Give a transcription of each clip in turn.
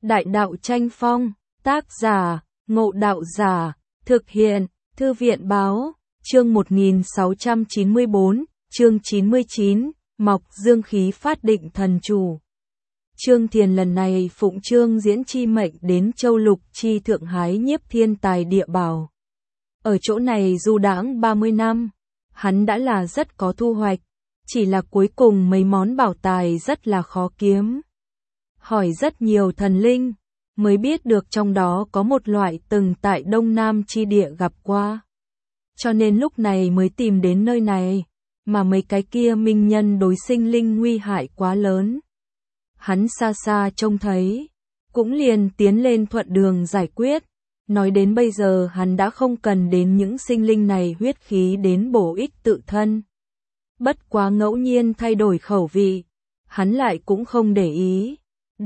Đại đạo tranh phong, tác giả, Ngộ Đạo Giả, thực hiện, Thư viện báo, chương 1694, chương 99, Mọc Dương Khí Phát Định Thần Chủ. Trương Thiền lần này phụng Trương Diễn chi mệnh đến Châu Lục chi thượng hái nhiếp thiên tài địa bảo. Ở chỗ này du đãng 30 năm, hắn đã là rất có thu hoạch, chỉ là cuối cùng mấy món bảo tài rất là khó kiếm. Hỏi rất nhiều thần linh, mới biết được trong đó có một loại từng tại Đông Nam chi địa gặp qua. Cho nên lúc này mới tìm đến nơi này, mà mấy cái kia minh nhân đối sinh linh nguy hại quá lớn. Hắn xa xa trông thấy, cũng liền tiến lên thuận đường giải quyết. Nói đến bây giờ hắn đã không cần đến những sinh linh này huyết khí đến bổ ích tự thân. Bất quá ngẫu nhiên thay đổi khẩu vị, hắn lại cũng không để ý.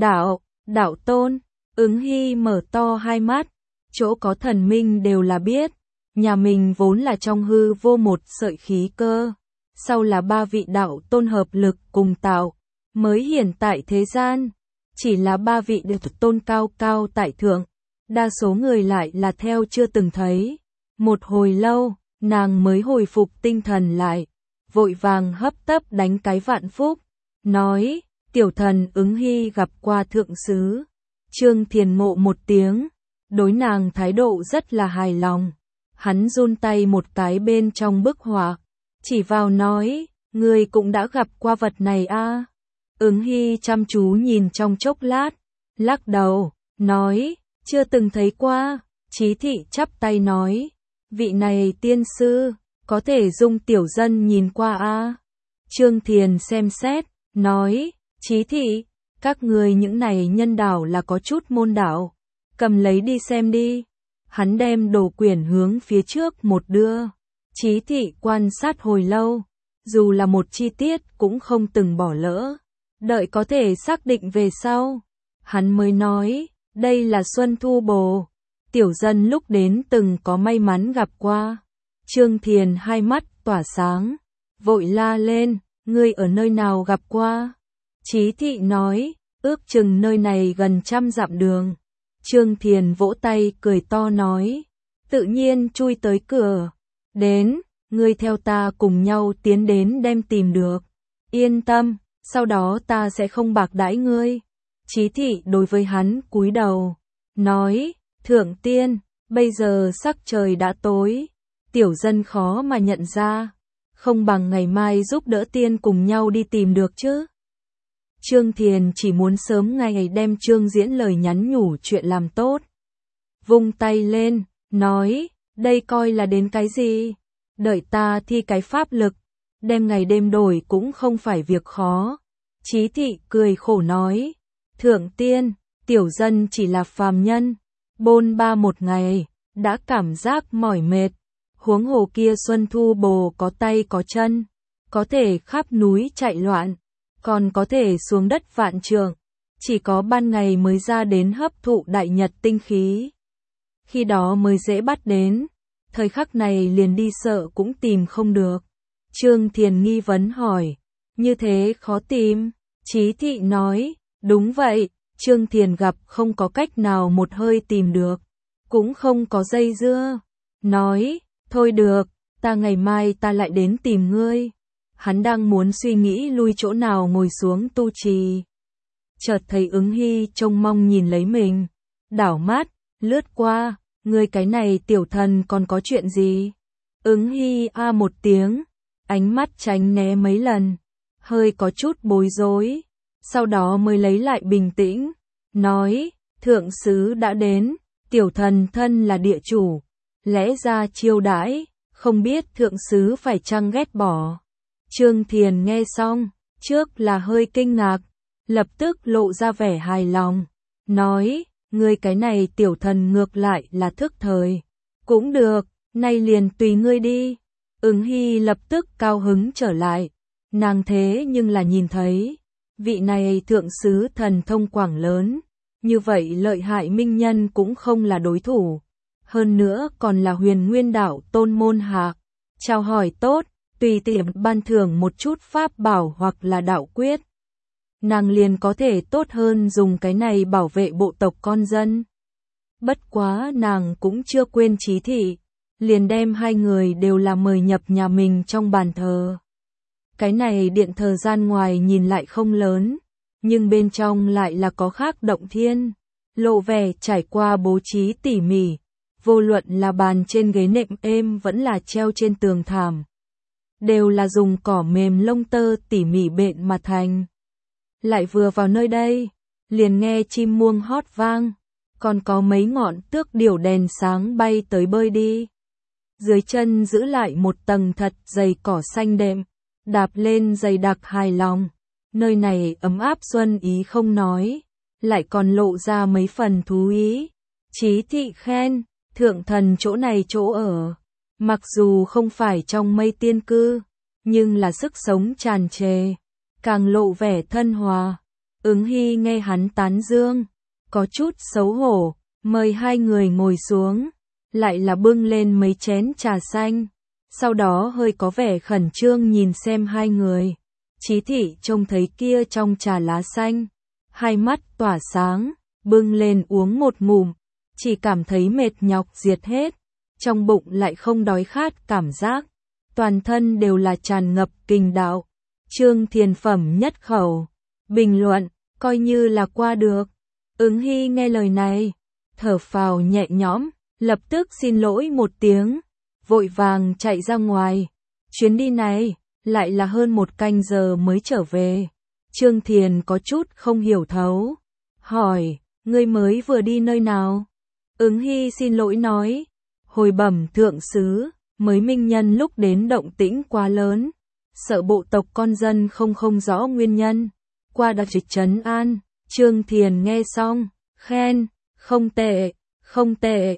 Đạo tôn, Ứng Hy mở to hai mắt, chỗ có thần minh đều là biết, nhà mình vốn là trong hư vô một sợi khí cơ, sau là ba vị đạo tôn hợp lực cùng tạo, mới hiển tại thế gian, chỉ là ba vị được tôn cao cao tại thượng, đa số người lại là theo chưa từng thấy. Một hồi lâu, nàng mới hồi phục tinh thần lại, vội vàng hấp tấp đánh cái vạn phúc, nói, tiểu thần Ứng Hy gặp qua thượng sứ. Trương Thiền mộ một tiếng, đối nàng thái độ rất là hài lòng. Hắn run tay một cái bên trong bức họa, chỉ vào nói, người cũng đã gặp qua vật này a. Ứng Hy chăm chú nhìn trong chốc lát, lắc đầu, nói, chưa từng thấy qua. Chí thị chắp tay nói, vị này tiên sư, có thể dung tiểu dân nhìn qua a. Trương Thiền xem xét, nói, Chí thị, các người những này nhân đạo là có chút môn đạo, cầm lấy đi xem đi. Hắn đem đồ quyển hướng phía trước một đưa. Chí thị quan sát hồi lâu, dù là một chi tiết cũng không từng bỏ lỡ. Đợi có thể xác định về sau, hắn mới nói, đây là Xuân Thu Bồ. Tiểu dân lúc đến từng có may mắn gặp qua. Trương Thiền hai mắt tỏa sáng, vội la lên, ngươi ở nơi nào gặp qua? Chí thị nói, ước chừng nơi này gần 100 dặm đường. Trương Thiền vỗ tay cười to nói, tự nhiên chui tới cửa. Đến, ngươi theo ta cùng nhau tiến đến đem tìm được. Yên tâm, sau đó ta sẽ không bạc đãi ngươi. Chí thị đối với hắn cúi đầu, nói, thượng tiên, bây giờ sắc trời đã tối, tiểu dân khó mà nhận ra, không bằng ngày mai giúp đỡ tiên cùng nhau đi tìm được chứ. Trương Thiền chỉ muốn sớm ngày đem Trương Diễn lời nhắn nhủ chuyện làm tốt. Vung tay lên, nói, đây coi là đến cái gì? Đợi ta thi cái pháp lực, đem ngày đêm đổi cũng không phải việc khó. Chí thị cười khổ nói, thượng tiên, tiểu dân chỉ là phàm nhân, bôn ba một ngày, đã cảm giác mỏi mệt. Huống hồ kia Xuân Thu Bồ có tay có chân, có thể khắp núi chạy loạn, còn có thể xuống đất vạn trượng, chỉ có ban ngày mới ra đến hấp thụ đại nhật tinh khí. Khi đó mới dễ bắt đến, thời khắc này liền đi sợ cũng tìm không được. Trương Thiền nghi vấn hỏi, như thế khó tìm? Chí thị nói, đúng vậy. Trương Thiền gặp không có cách nào một hơi tìm được, cũng không có dây dưa. Nói, thôi được, ta ngày mai ta lại đến tìm ngươi. Hắn đang muốn suy nghĩ lui chỗ nào ngồi xuống tu trì. Chợt thấy Ứng Hy trông mong nhìn lấy mình, đảo mắt, lướt qua, ngươi cái này tiểu thần còn có chuyện gì? Ứng Hy a một tiếng, ánh mắt tránh né mấy lần, hơi có chút bối rối, sau đó mới lấy lại bình tĩnh, nói, thượng sứ đã đến, tiểu thần thân là địa chủ, lẽ ra chiêu đãi, không biết thượng sứ phải chăng ghét bỏ. Trương Thiền nghe xong, trước là hơi kinh ngạc, lập tức lộ ra vẻ hài lòng, nói, ngươi cái này tiểu thần ngược lại là thức thời, cũng được, nay liền tùy ngươi đi. Ứng Hy lập tức cao hứng trở lại, nàng thế nhưng là nhìn thấy, vị này thượng sứ thần thông quảng lớn, như vậy lợi hại minh nhân cũng không là đối thủ, hơn nữa còn là Huyền Nguyên đạo tôn môn hạ, chào hỏi tốt, tùy tiện ban thưởng một chút pháp bảo hoặc là đạo quyết. nàng liền có thể tốt hơn dùng cái này bảo vệ bộ tộc con dân. Bất quá nàng cũng chưa quên Chí Thị, liền đem hai người đều là mời nhập nhà mình trong bàn thờ. Cái này điện thờ gian ngoài nhìn lại không lớn, nhưng bên trong lại là có khác động thiên, lộ vẻ trải qua bố trí tỉ mỉ, vô luận là bàn trên ghế nệm êm vẫn là treo trên tường thảm, đều là dùng cỏ mềm lông tơ tỉ mỉ bện mà thành. Lại vừa vào nơi đây, liền nghe chim muông hót vang, còn có mấy ngọn tước điểu đèn sáng bay tới bơi đi. Dưới chân giữ lại một tầng thật dày cỏ xanh đệm, đạp lên dày đặc hài lòng. Nơi này ấm áp xuân ý không nói, lại còn lộ ra mấy phần thú ý. Chí Thị khen, thượng thần chỗ này chỗ ở, mặc dù không phải trong mây tiên cư, nhưng là sức sống tràn trề, càng lộ vẻ thân hòa. Ứng Hy nghe hắn tán dương, có chút xấu hổ, mời hai người ngồi xuống, lại là bưng lên mấy chén trà xanh, sau đó hơi có vẻ khẩn trương nhìn xem hai người. Chí Thị trông thấy kia trong trà lá xanh, hai mắt tỏa sáng, bưng lên uống một ngụm, chỉ cảm thấy mệt nhọc diệt hết, trong bụng lại không đói khát cảm giác, toàn thân đều là tràn ngập kình đạo. Trương Thiền phẩm nhất khẩu, bình luận, coi như là qua được. Ứng Hy nghe lời này, thở phào nhẹ nhõm, lập tức xin lỗi một tiếng, vội vàng chạy ra ngoài. Chuyến đi này, lại là hơn 1 canh giờ mới trở về. Trương Thiền có chút không hiểu thấu, hỏi, ngươi mới vừa đi nơi nào? Ứng Hy xin lỗi nói, hồi bẩm thượng sứ, mới minh nhân lúc đến động tĩnh quá lớn, sợ bộ tộc con dân không rõ nguyên nhân, qua đặc dịch trấn an. Trương Thiền nghe xong, khen, không tệ, không tệ.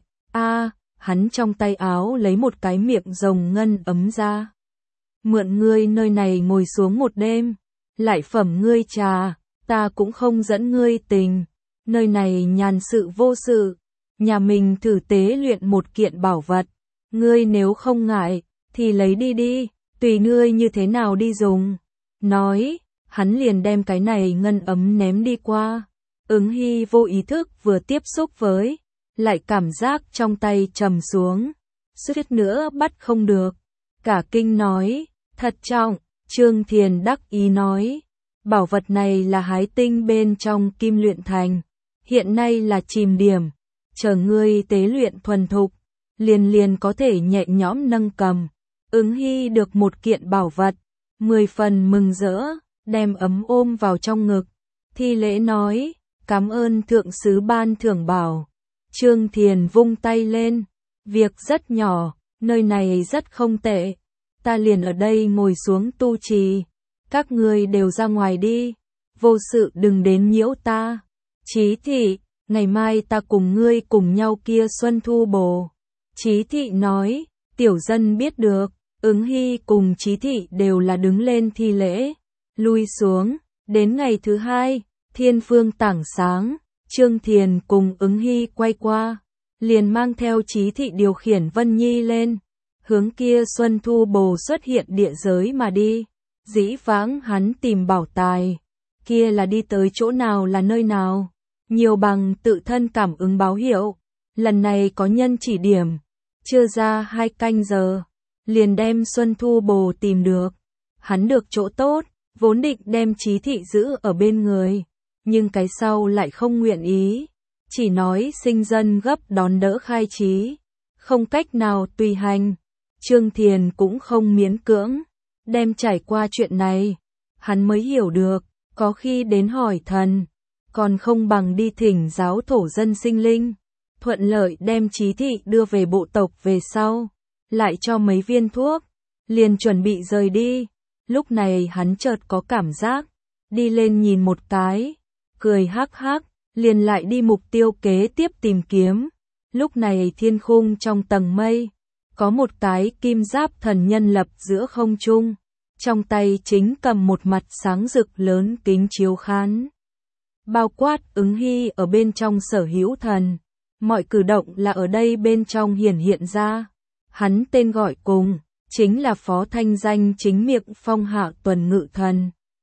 Hắn trong tay áo lấy một cái miệng rồng ngân ấm ra. Mượn ngươi nơi này ngồi xuống một đêm, lại phẩm ngươi trà, ta cũng không dẫn ngươi tình. Nơi này nhàn sự vô sự, nhà mình thử tế luyện một kiện bảo vật. Ngươi nếu không ngại, thì lấy đi đi, tùy ngươi như thế nào đi dùng. Nói, hắn liền đem cái này ngân ấm ném đi qua. Ứng Hy vô ý thức vừa tiếp xúc với, lại cảm giác trong tay trầm xuống, suýt nữa bắt không được. Cả kinh nói, thật trọng. Trương Thiền đắc ý nói, bảo vật này là hái tinh bên trong kim luyện thành, hiện nay là chìm điểm, chờ ngươi tế luyện thuần thục, liền có thể nhẹ nhõm nâng cầm. Ứng Hy được một kiện bảo vật, 10 phần mừng rỡ, đem ấm ôm vào trong ngực, thi lễ nói, cảm ơn thượng sứ ban thưởng bảo. Trương Thiền vung tay lên, việc rất nhỏ, nơi này rất không tệ, ta liền ở đây ngồi xuống tu trì, các ngươi đều ra ngoài đi, vô sự đừng đến nhiễu ta. Chí Thị, ngày mai ta cùng ngươi cùng nhau kia xuân thu bồ. Chí Thị nói, tiểu dân biết được. Ứng Hy cùng Chí Thị đều là đứng lên thi lễ, lui xuống. Đến ngày thứ hai, thiên phương tảng sáng, Trương Thiền cùng Ứng Hy quay qua, liền mang theo Chí Thị điều khiển Vân Nhi lên, hướng kia xuân thu bồ xuất hiện địa giới mà đi. Dĩ vãng hắn tìm bảo tài, kia là đi tới chỗ nào là nơi nào, nhiều bằng tự thân cảm ứng báo hiệu. Lần này có nhân chỉ điểm, chưa ra 2 canh giờ, liền đem xuân thu bồ tìm được. Hắn được chỗ tốt, vốn định đem Chí Thị giữ ở bên người, nhưng cái sau lại không nguyện ý, chỉ nói sinh dân gấp đón đỡ khai trí, không cách nào tùy hành. Trương Thiền cũng không miễn cưỡng, đem trải qua chuyện này, hắn mới hiểu được, có khi đến hỏi thần, còn không bằng đi thỉnh giáo thổ dân sinh linh, thuận lợi đem Chí Thị đưa về bộ tộc về sau, lại cho mấy viên thuốc, liền chuẩn bị rời đi. Lúc này hắn chợt có cảm giác, đi lên nhìn một cái, cười hắc hắc, liền lại đi mục tiêu kế tiếp tìm kiếm. Lúc này thiên khung trong tầng mây, có một cái kim giáp thần nhân lập giữa không trung, trong tay chính cầm một mặt sáng rực lớn kính chiếu khán, bao quát Ứng Hy ở bên trong sở hữu thần, mọi cử động là ở đây bên trong hiển hiện ra. Hắn tên gọi cùng, chính là phó thanh danh chính miệng phong hạ tuần ngự thần.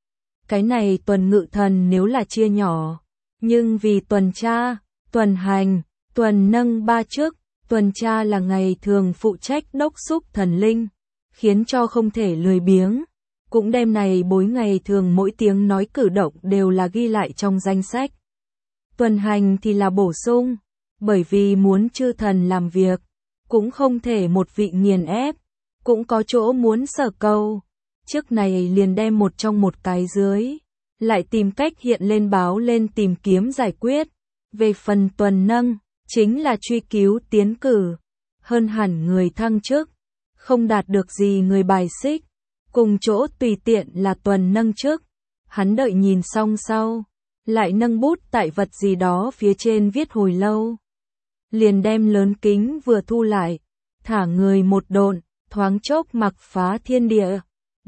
Cái này tuần ngự thần nếu là chia nhỏ, nhưng vì tuần tra, tuần hành, tuần nâng ba chức, tuần tra là ngày thường phụ trách đốc xúc thần linh, khiến cho không thể lười biếng. Cũng đêm này bối ngày thường mỗi tiếng nói cử động đều là ghi lại trong danh sách. Tuần hành thì là bổ sung, bởi vì muốn chư thần làm việc, cũng không thể một vị nghiền ép, cũng có chỗ muốn sở cầu. Trước này liền đem một trong một cái dưới, lại tìm cách hiện lên báo lên tìm kiếm giải quyết. Về phần tuần nâng, chính là truy cứu tiến cử, hơn hẳn người thăng chức, không đạt được gì người bài xích, cùng chỗ tùy tiện là tuần nâng chức. Hắn đợi nhìn xong sau, lại nâng bút tại vật gì đó phía trên viết hồi lâu. Liền đem lớn kính vừa thu lại, thả người một độn, thoáng chốc mặc phá thiên địa,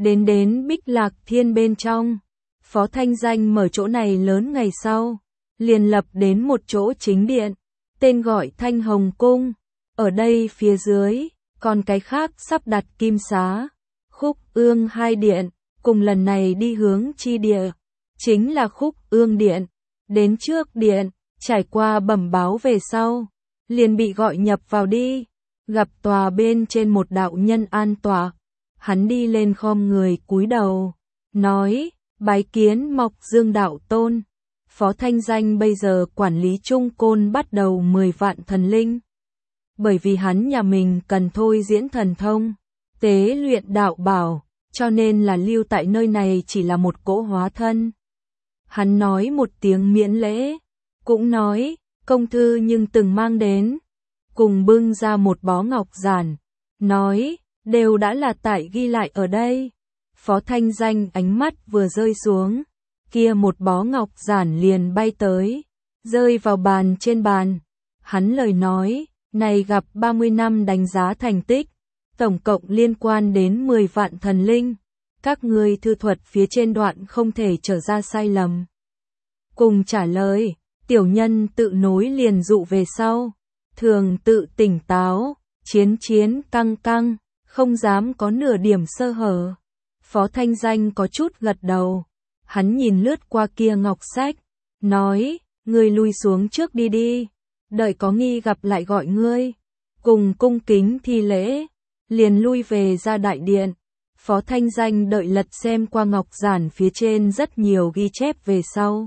đến Bích Lạc Thiên bên trong. Phó Thanh Danh mở chỗ này lớn ngày sau, liền lập đến một chỗ chính điện, tên gọi Thanh Hồng Cung. Ở đây phía dưới, còn cái khác sắp đặt Kim Xá, Khúc Ương hai điện, cùng lần này đi hướng chi địa, chính là Khúc Ương điện. Đến trước điện, trải qua bẩm báo về sau, liền bị gọi nhập vào đi, gặp tòa bên trên một đạo nhân an tọa. Hắn đi lên khom người cúi đầu, nói, bái kiến Mộc Dương đạo tôn. Phó Thanh Danh bây giờ quản lý Trung Côn bắt đầu 10 vạn thần linh. Bởi vì hắn nhà mình cần thôi diễn thần thông, tế luyện đạo bảo, cho nên là lưu tại nơi này chỉ là một cỗ hóa thân. Hắn nói một tiếng miễn lễ, cũng nói, công thư nhưng từng mang đến, cùng bưng ra một bó ngọc giản, nói, đều đã là tại ghi lại ở đây. Phó Thanh Danh ánh mắt vừa rơi xuống, kia một bó ngọc giản liền bay tới, rơi vào bàn trên bàn. Hắn lời nói, này gặp 30 năm đánh giá thành tích, tổng cộng liên quan đến 10 vạn thần linh. Các ngươi thư thuật phía trên đoạn không thể trở ra sai lầm. Cùng trả lời, tiểu nhân tự nối liền dụ về sau, thường tự tỉnh táo, chiến căng căng, không dám có nửa điểm sơ hở. Phó Thanh Danh có chút gật đầu, hắn nhìn lướt qua kia ngọc sách, nói, ngươi lui xuống trước đi, đợi có nghi gặp lại gọi ngươi. Cùng cung kính thi lễ, liền lui về ra đại điện. Phó Thanh Danh đợi lật xem qua ngọc giản phía trên rất nhiều ghi chép về sau.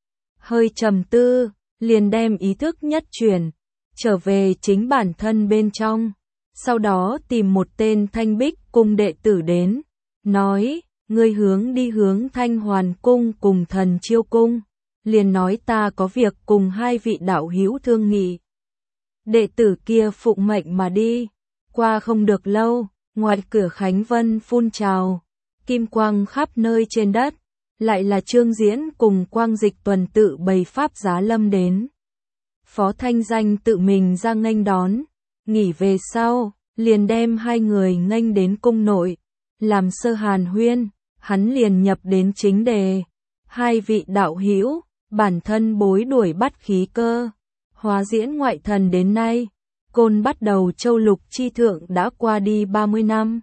Hơi trầm tư, liền đem ý thức nhất chuyển, trở về chính bản thân bên trong. Sau đó tìm một tên Thanh Bích cung đệ tử đến, nói, ngươi đi hướng Thanh Hoàn cung cùng Thần Chiêu cung, liền nói ta có việc cùng hai vị đạo hữu thương nghị. Đệ tử kia phụng mệnh mà đi, qua không được lâu, ngoài cửa Khánh Vân phun trào, kim quang khắp nơi trên đất, lại là Trương Diễn cùng Quang Dịch tuần tự bày pháp giá lâm đến. Phó Thanh Danh tự mình ra nghênh đón, nghỉ về sau, liền đem hai người nghênh đến cung nội, làm sơ hàn huyên, hắn liền nhập đến chính đề. Hai vị đạo hữu, bản thân bối đuổi bắt khí cơ, hóa diễn ngoại thần đến nay, Côn bắt đầu châu lục chi thượng đã qua đi 30 năm.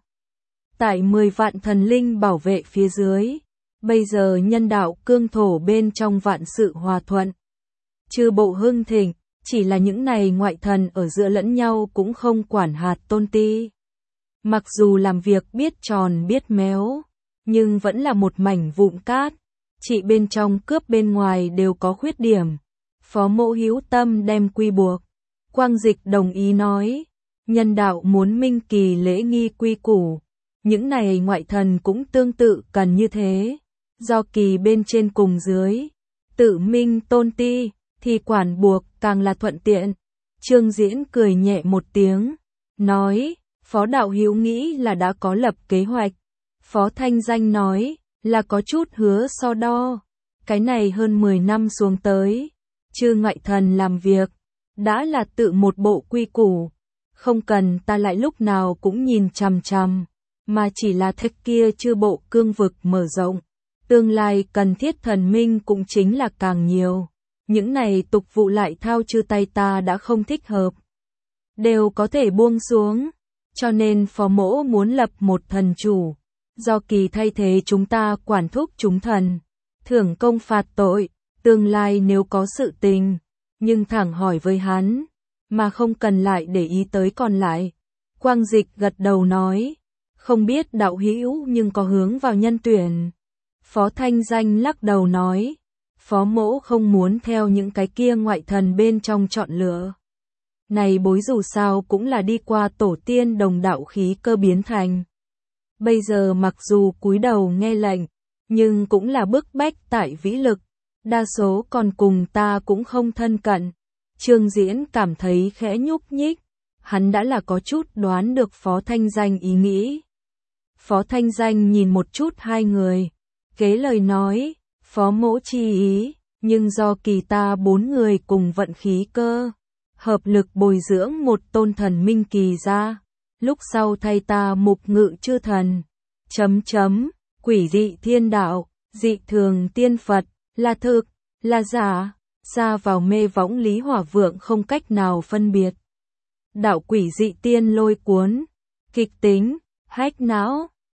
Tại 10 vạn thần linh bảo vệ phía dưới, bây giờ nhân đạo cương thổ bên trong vạn sự hòa thuận. Chư bộ hưng thịnh, chỉ là những này ngoại thần ở giữa lẫn nhau cũng không quản hạt tôn ti. Mặc dù làm việc biết tròn biết méo, nhưng vẫn là một mảnh vụn cát, chỉ bên trong cướp bên ngoài đều có khuyết điểm. Phó Mộ hữu tâm đem quy buộc. Quang Dịch đồng ý nói, nhân đạo muốn minh kỳ lễ nghi quy củ, những này ngoại thần cũng tương tự cần như thế, do kỳ bên trên cùng dưới, tự minh tôn ti, thì quản buộc càng là thuận tiện. Trương Diễn cười nhẹ một tiếng, nói, Phó đạo hữu nghĩ là đã có lập kế hoạch. Phó Thanh Danh nói, là có chút hứa so đo, cái này hơn 10 năm xuống tới, chư ngoại thần làm việc, đã là tự một bộ quy củ, không cần ta lại lúc nào cũng nhìn chằm chằm, mà chỉ là thế kia chư bộ cương vực mở rộng, tương lai cần thiết thần minh cũng chính là càng nhiều, những này tục vụ lại thao chư tay ta đã không thích hợp, đều có thể buông xuống, cho nên Phó Mỗ muốn lập một thần chủ, do kỳ thay thế chúng ta quản thúc chúng thần, thưởng công phạt tội, tương lai nếu có sự tình, nhưng thẳng hỏi với hắn, mà không cần lại để ý tới còn lại. Quang Dịch gật đầu nói, không biết đạo hữu nhưng có hướng vào nhân tuyển. Phó Thanh Danh lắc đầu nói, Phó mỗ không muốn theo những cái kia ngoại thần bên trong chọn lựa. Này bối dù sao cũng là đi qua tổ tiên đồng đạo khí cơ biến thành. Bây giờ mặc dù cúi đầu nghe lệnh, nhưng cũng là bức bách tại vĩ lực, đa số còn cùng ta cũng không thân cận. Trương Diễn cảm thấy khẽ nhúc nhích, hắn đã là có chút đoán được Phó Thanh Danh ý nghĩ. Phó Thanh Danh nhìn một chút hai người, kế lời nói, Phó mỗ chi ý, nhưng do kỳ ta 4 người cùng vận khí cơ, hợp lực bồi dưỡng một tôn thần minh kỳ ra, lúc sau thay ta mục ngự chư thần. Quỷ dị thiên đạo, dị thường tiên Phật, là thực, là giả, ra vào mê võng Lý Hỏa Vượng không cách nào phân biệt. Đạo quỷ dị tiên lôi cuốn, kịch tính, hách não,